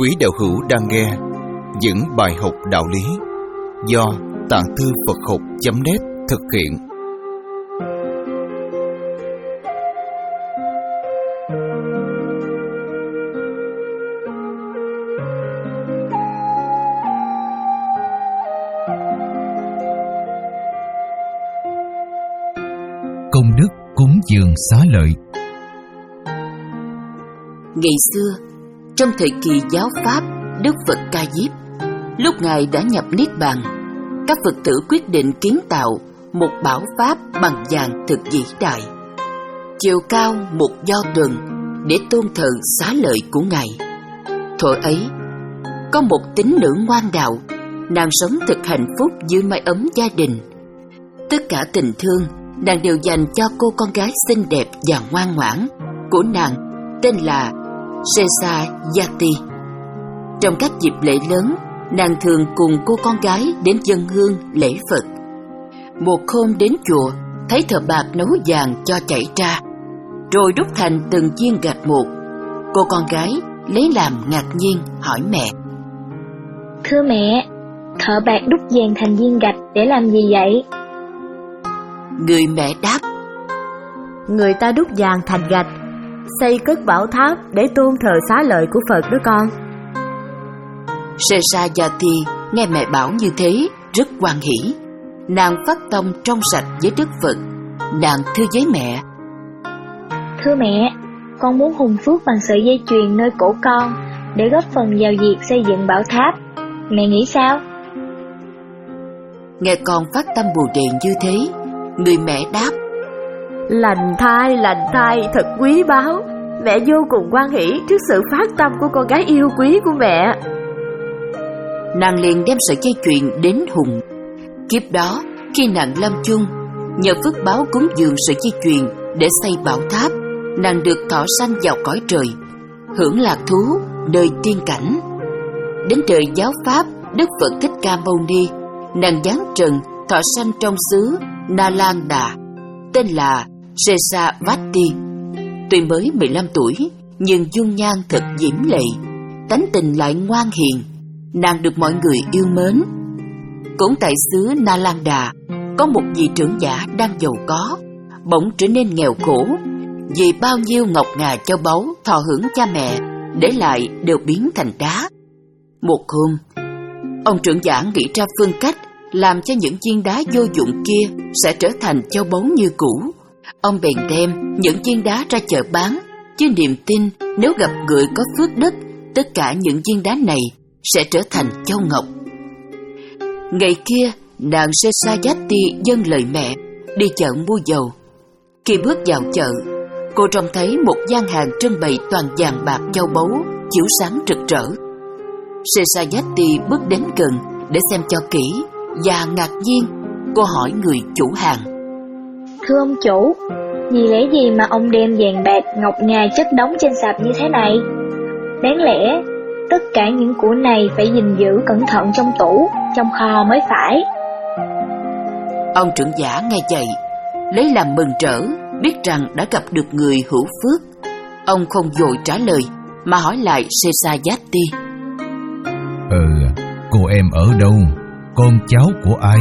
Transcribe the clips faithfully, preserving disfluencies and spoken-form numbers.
Quý đạo hữu đang nghe những bài học đạo lý do Tạng Thư Phật Học chấm net thực hiện. Công đức cúng dường xá lợi. Ngày xưa, trong thời kỳ giáo Pháp Đức Phật Ca Diếp, lúc Ngài đã nhập Niết Bàn, các Phật tử quyết định kiến tạo một bảo Pháp bằng vàng thực vĩ đại, chiều cao một do tuần để tôn thờ xá lợi của Ngài. Thuở ấy, có một tín nữ ngoan đạo, nàng sống thật hạnh phúc dưới mái ấm gia đình. Tất cả tình thương nàng đều dành cho cô con gái xinh đẹp và ngoan ngoãn của nàng, tên là Sesayati. Trong các dịp lễ lớn, nàng thường cùng cô con gái đến dâng hương lễ Phật. Một hôm đến chùa, thấy thợ bạc nấu vàng cho chảy ra, rồi đúc thành từng viên gạch một. Cô con gái lấy làm ngạc nhiên hỏi mẹ: Thưa mẹ, thợ bạc đúc vàng thành viên gạch để làm gì vậy? Người mẹ đáp: Người ta đúc vàng thành gạch, xây cất bảo tháp để tôn thờ xá lợi của Phật đó con. Sesayati nghe mẹ bảo như thế rất hoan hỉ. Nàng phát tâm trong sạch với Đức Phật. Nàng thưa với mẹ: Thưa mẹ, con muốn hùng phước bằng sợi dây chuyền nơi cổ con để góp phần vào việc xây dựng bảo tháp. Mẹ nghĩ sao? Nghe con phát tâm bồ đề như thế, người mẹ đáp: Lành thai, lành thai, thật quý báu. Mẹ vô cùng hoan hỉ trước sự phát tâm của con gái yêu quý của mẹ. Nàng liền đem sợi dây chuyền đến hùng. Kiếp đó, khi nàng lâm chung, nhờ phước báo cúng dường sợi dây chuyền để xây bảo tháp, nàng được thọ sanh vào cõi trời, hưởng lạc thú nơi tiên cảnh. Đến đời giáo Pháp Đức Phật Thích Ca Mâu Ni, nàng giáng trần thọ sanh trong xứ Nalanda, tên là Sesavati. Tuy mới mười lăm tuổi, nhưng dung nhan thật diễm lệ, tánh tình lại ngoan hiền, nàng được mọi người yêu mến. Cũng tại xứ Nalanda, có một vị trưởng giả đang giàu có, bỗng trở nên nghèo khổ, vì bao nhiêu ngọc ngà châu báu thọ hưởng cha mẹ để lại đều biến thành đá. Một hôm, ông trưởng giả nghĩ ra phương cách làm cho những viên đá vô dụng kia sẽ trở thành châu báu như cũ. Ông bèn đem những viên đá ra chợ bán, với niềm tin nếu gặp người có phước đức, tất cả những viên đá này sẽ trở thành châu ngọc. Ngày kia, nàng Sesayati dâng lời mẹ, đi chợ mua dầu. Khi bước vào chợ, cô trông thấy một gian hàng trưng bày toàn vàng bạc châu báu, chiếu sáng rực rỡ. Sesayati bước đến gần để xem cho kỹ, và ngạc nhiên, cô hỏi người chủ hàng: Thưa ông chủ, vì lẽ gì mà ông đem vàng bạc ngọc ngà chất đống trên sạp như thế này? Đáng lẽ tất cả những của này phải gìn giữ cẩn thận trong tủ, trong kho mới phải. Ông trưởng giả nghe vậy, lấy làm mừng rỡ, biết rằng đã gặp được người hữu phước. Ông không vội trả lời, mà hỏi lại Sesayati: Ừ, cô em ở đâu? Con cháu của ai?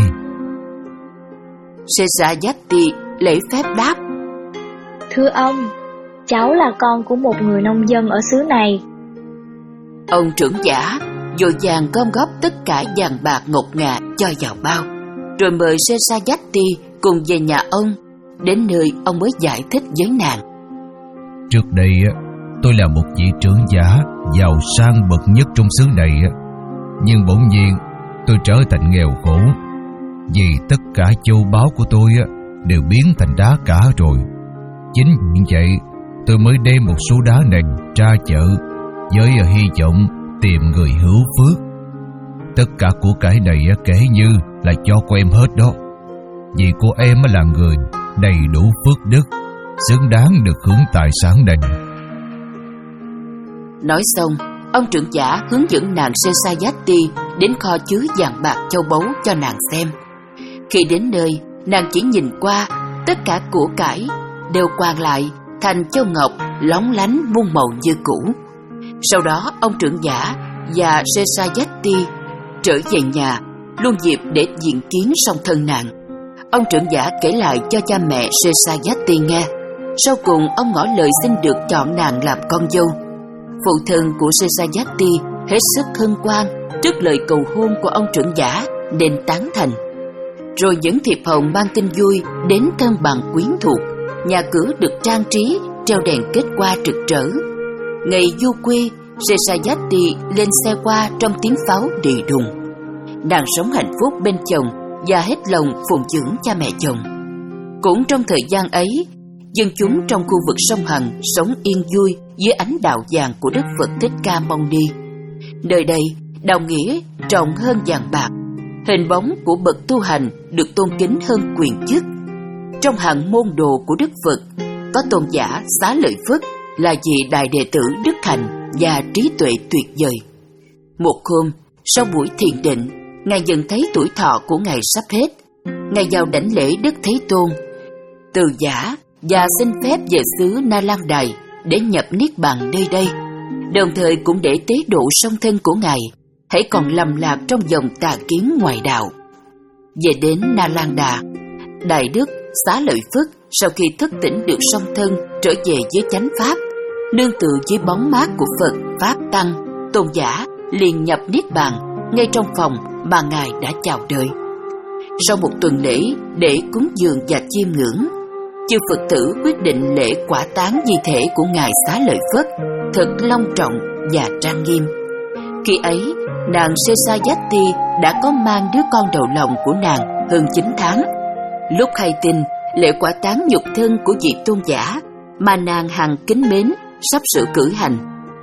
Sesayati lễ phép đáp: Thưa ông, cháu là con của một người nông dân ở xứ này. Ông trưởng giả vội vàng gom góp tất cả vàng bạc ngọc ngà cho vào bao, rồi mời Sesayati cùng về nhà ông. Đến nơi ông mới giải thích với nàng: Trước đây tôi là một vị trưởng giả giàu sang bậc nhất trong xứ này, nhưng bỗng nhiên tôi trở thành nghèo khổ, vì tất cả châu báu của tôi đều biến thành đá cả rồi. Chính vì vậy tôi mới đem một số đá này ra chợ với hy vọng tìm người hữu phước. Tất cả của cải này kể như là cho cô em hết đó, vì cô em là người đầy đủ phước đức, xứng đáng được hưởng tài sản này. Nói xong, ông trưởng giả hướng dẫn nàng Sesayati đến kho chứa vàng bạc châu báu cho nàng xem. Khi đến nơi, nàng chỉ nhìn qua, tất cả của cải đều quàng lại thành châu ngọc lóng lánh muôn màu như cũ. Sau đó ông trưởng giả và Sesayati trở về nhà, luôn dịp để diện kiến song thân nàng. Ông trưởng giả kể lại cho cha mẹ Sesayati nghe. Sau cùng ông ngỏ lời xin được chọn nàng làm con dâu. Phụ thân của Sesayati hết sức hân hoan trước lời cầu hôn của ông trưởng giả nên tán thành. Rồi những thiệp hồng mang tin vui đến thân bằng quyến thuộc. Nhà cửa được trang trí, treo đèn kết hoa rực rỡ. Ngày du quê, Sesayati lên xe qua trong tiếng pháo đi đùng. Nàng sống hạnh phúc bên chồng và hết lòng phụng dưỡng cha mẹ chồng. Cũng trong thời gian ấy, dân chúng trong khu vực sông Hằng sống yên vui dưới ánh đạo vàng của Đức Phật Thích Ca Mâu Ni. Nơi đây, đạo nghĩa trọng hơn vàng bạc. Hình bóng của bậc tu hành được tôn kính hơn quyền chức. Trong hàng môn đồ của Đức Phật, có tôn giả Xá Lợi Phất là vị đại đệ tử đức hạnh và trí tuệ tuyệt vời. Một hôm, sau buổi thiền định, Ngài nhận thấy tuổi thọ của Ngài sắp hết. Ngài vào đảnh lễ Đức Thế Tôn, từ giả và xin phép về xứ Na Lan Đài để nhập niết bàn nơi đây, đồng thời cũng để tế độ song thân của Ngài hãy còn lầm lạc trong dòng tà kiến ngoại đạo. Về đến Na Lan Đà, Đại Đức Xá Lợi Phất sau khi thức tỉnh được song thân trở về với chánh pháp, nương tựa dưới bóng mát của Phật Pháp Tăng, tôn giả liền nhập niết bàn ngay trong phòng mà Ngài đã chào đời. Sau một tuần lễ để cúng dường và chiêm ngưỡng, chư Phật tử quyết định lễ quả táng di thể của Ngài Xá Lợi Phất thật long trọng và trang nghiêm. Khi ấy, nàng Sesayati đã có mang đứa con đầu lòng của nàng hơn chín tháng. Lúc hay tin lễ quả táng nhục thân của vị tôn giả mà nàng hằng kính mến sắp sửa cử hành,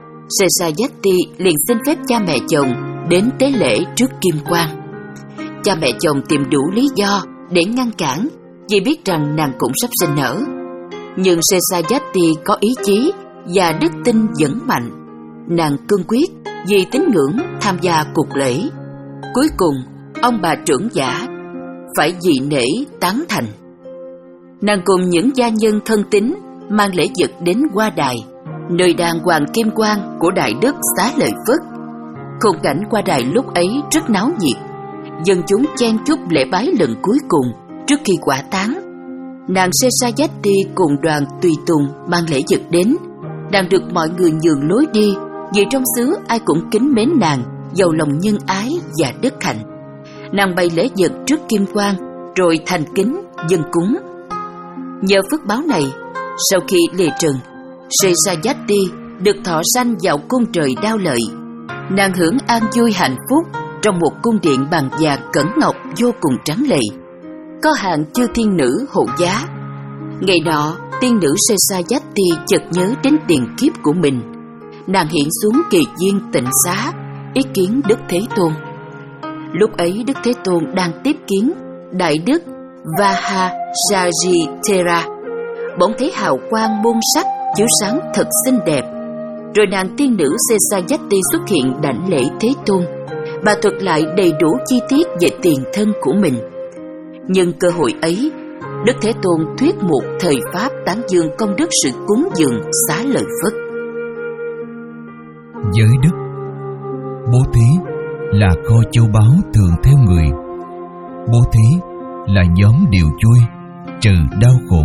Sesayati liền xin phép cha mẹ chồng đến tế lễ trước kim quan. Cha mẹ chồng tìm đủ lý do để ngăn cản vì biết rằng nàng cũng sắp sinh nở. Nhưng Sesayati có ý chí và đức tin vững mạnh. Nàng cương quyết vì tín ngưỡng tham gia cuộc lễ. Cuối cùng, ông bà trưởng giả phải dị nể tán thành. Nàng cùng những gia nhân thân tín mang lễ vật đến Hoa Đài, nơi đàng hoàng kim quang của Đại Đức Xá Lợi Phất. Khung cảnh Hoa Đài lúc ấy rất náo nhiệt. Dân chúng chen chúc lễ bái lần cuối cùng trước khi quả táng. Nàng Sesayati cùng đoàn tùy tùng mang lễ vật đến, đang được mọi người nhường lối đi vì trong xứ ai cũng kính mến nàng, giàu lòng nhân ái và đức hạnh. Nàng bày lễ vật trước kim quan rồi thành kính dâng cúng. Nhờ phước báo này, sau khi lìa trần, Sesayati được thọ sanh vào cung trời Đao Lợi. Nàng hưởng an vui hạnh phúc trong một cung điện bằng vàng cẩm ngọc vô cùng tráng lệ, có hàng chư thiên nữ hộ giá. Ngày nọ, tiên nữ Sesayati chợt nhớ đến tiền kiếp của mình. Nàng hiện xuống kỳ viên tịnh xá ý kiến Đức Thế Tôn. Lúc ấy Đức Thế Tôn đang tiếp kiến Đại Đức Vajrayana. Bỗng thấy hào quang môn sắc chiếu sáng thật xinh đẹp. Rồi nàng tiên nữ Sesayati xuất hiện đảnh lễ Thế Tôn. Bà thuật lại đầy đủ chi tiết về tiền thân của mình. Nhưng cơ hội ấy, Đức Thế Tôn thuyết một thời pháp tán dương công đức sự cúng dường Xá Lợi Phất. Giới đức, bố thí là kho châu báu thường theo người. Bố thí là nhóm điều vui trừ đau khổ.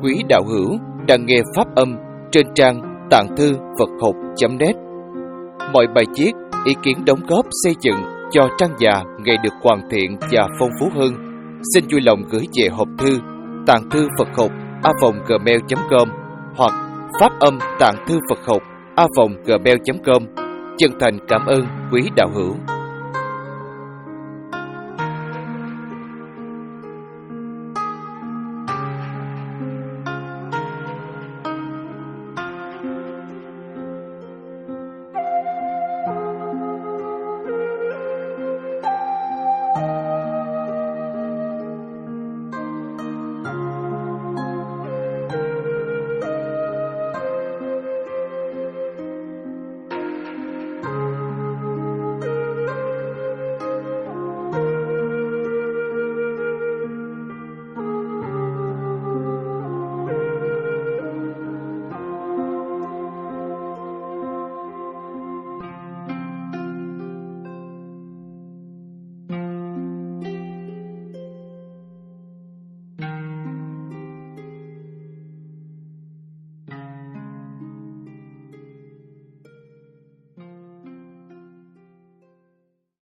quý đạo hữu đang nghe pháp âm trên trang tạng thư Phật học chấm net. Mọi bài viết, ý kiến đóng góp xây dựng cho trang già ngày được hoàn thiện và phong phú hơn, xin vui lòng gửi về hộp thư tạng thư Phật học a vòng gmail chấm com hoặc pháp âm tạng thư Phật học a vòng gmail chấm com. Chân thành cảm ơn quý đạo hữu.